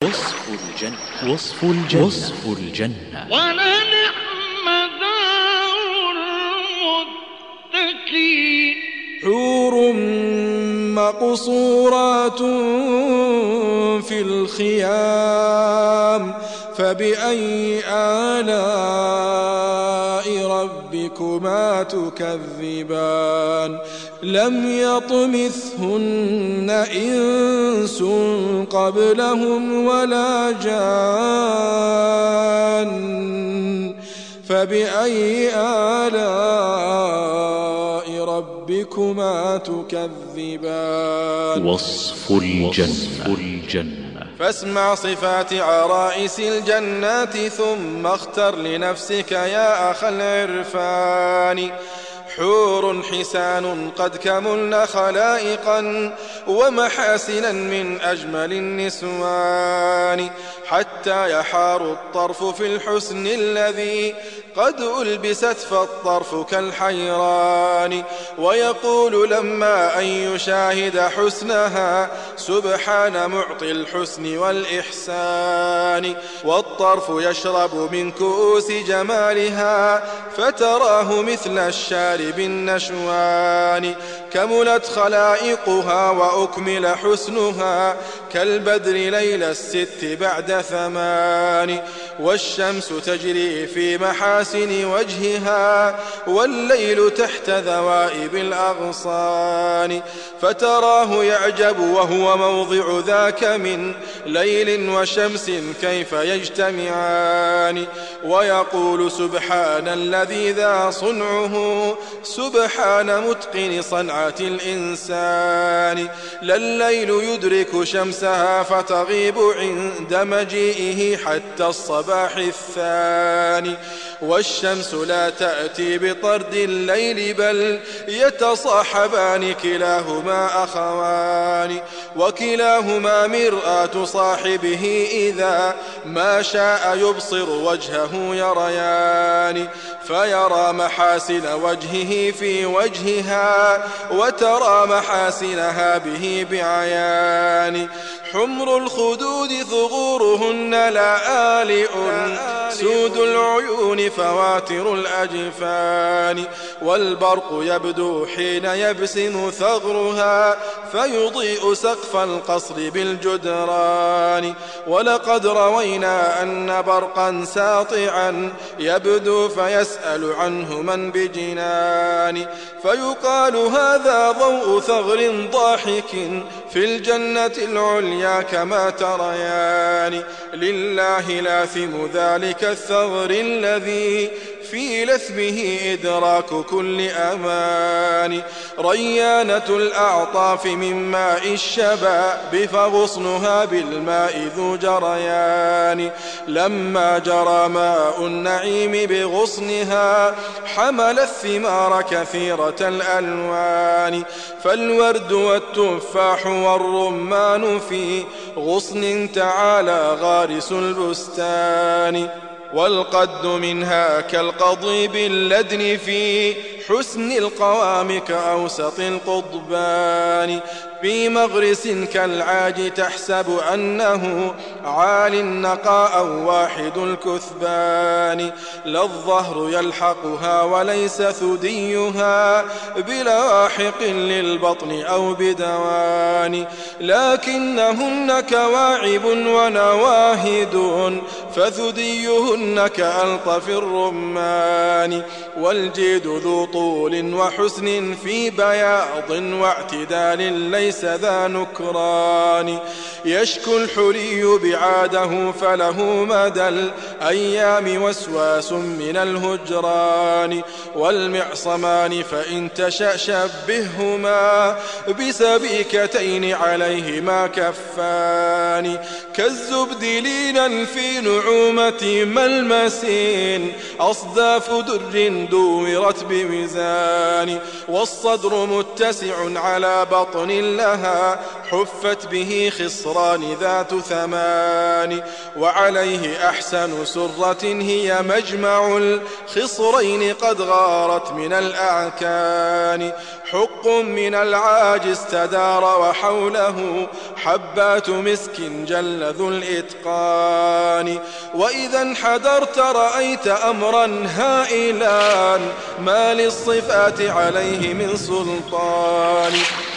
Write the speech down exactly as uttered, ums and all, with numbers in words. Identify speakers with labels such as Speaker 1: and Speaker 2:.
Speaker 1: وصف الجنة. وصف الجنة. وصف الجنة.
Speaker 2: ولنعم دار المتقين.
Speaker 3: حور مقصورات في الخيام فبأي آلاء ربكما تكذبان لم يطمثهن إنس قبلهم ولا جان فبأي آلاء ربكما تكذبان.
Speaker 1: وصف الجنة. الجنة.
Speaker 3: فاسمع صفات عرائس الجنات ثم اختر لنفسك يا أخ العرفان. حور حسان قد كملن خلائقا ومحاسنا من أجمل النسوان حتى يحار الطرف في الحسن الذي قد ألبست فالطرف كالحيران ويقول لما أن يشاهد حسنها سبحان معطي الحسن والإحسان والطرف يشرب من كؤوس جمالها فتراه مثل الشارب النشوان كملت خلائقها وأكمل حسنها كالبدر ليل الست بعد ثمان والشمس تجري في محاسن وجهها والليل تحت ذوائب الأغصان فتراه يعجب وهو موضع ذاك من ليل وشمس كيف يجتمعان ويقول سبحان الذي ذا صنعه سبحان متقن صنعة الإنسان لا الليل يدرك شمسها فتغيب عند مجيئه حتى الصباح الثاني والشمس لا تأتي بطرد الليل بل يتصاحبان كلاهما أخوان وكلاهما مرآة صاحبه إذا ما شاء يبصر وجهه يريان فيرى محاسن وجهه في وجهها وترى محاسنها به بعيان حمر الخدود ثغورهن لآلئ سود العيون فواتر الأجفان والبرق يبدو حين يبسم ثغرها فيضيء سقف القصر بالجدران ولقد روينا أن برقا ساطعا يبدو فيسأل عنه من بجنان فيقال هذا ضوء ثغر ضاحك في الجنة العليا كما تريان لله لاثم ذلك الثغر الذي في لثمه إدراك كل أمان ريانة الأعطاف من ماء الشباب فغصنها بالماء ذو جريان لما جرى ماء النعيم بغصنها حمل الثمار كثيرة الألوان فالورد والتفاح والرمان في غصن تعالى غارس البستان والقد منها كالقضيب اللدن في حسن القوام كأوسط القضبان في مغرس كالعاج تحسب أنه عال النقاء واحد الكثبان لا الظهر يلحقها وليس ثديها بلاحق للبطن أو بدوان لكنهن كواعب ونواهد فثديهن كألطف الرمان والجيد ذو طول وحسن في بياض واعتدال ليس ذا نكران يشكو الحلي بعاده فله مدى الأيام وسواس من الهجران والمعصمان فإن تشأ شبههما بسبيكتين عليهما كفان كالزبد لينا في نعومة ملمسين أصداف در دورت بميزان والصدر متسع على بطن لها حفت به خصران ذات ثمان. وعليه أحسن سرة هي مجمع الخصرين قد غارت من الأعكان. حق من العاج استدار وحوله حبات مسك جل ذو الإتقان. وإذا انحدرت رأيت أمرا هائلا ما للصفات عليه من سلطان.